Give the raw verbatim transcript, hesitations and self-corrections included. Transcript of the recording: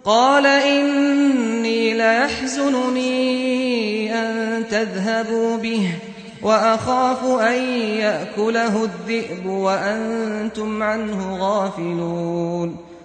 قال إني ليحزنني أن تذهبوا به وأخاف أن يأكله الذئب وأنتم عنه غافلون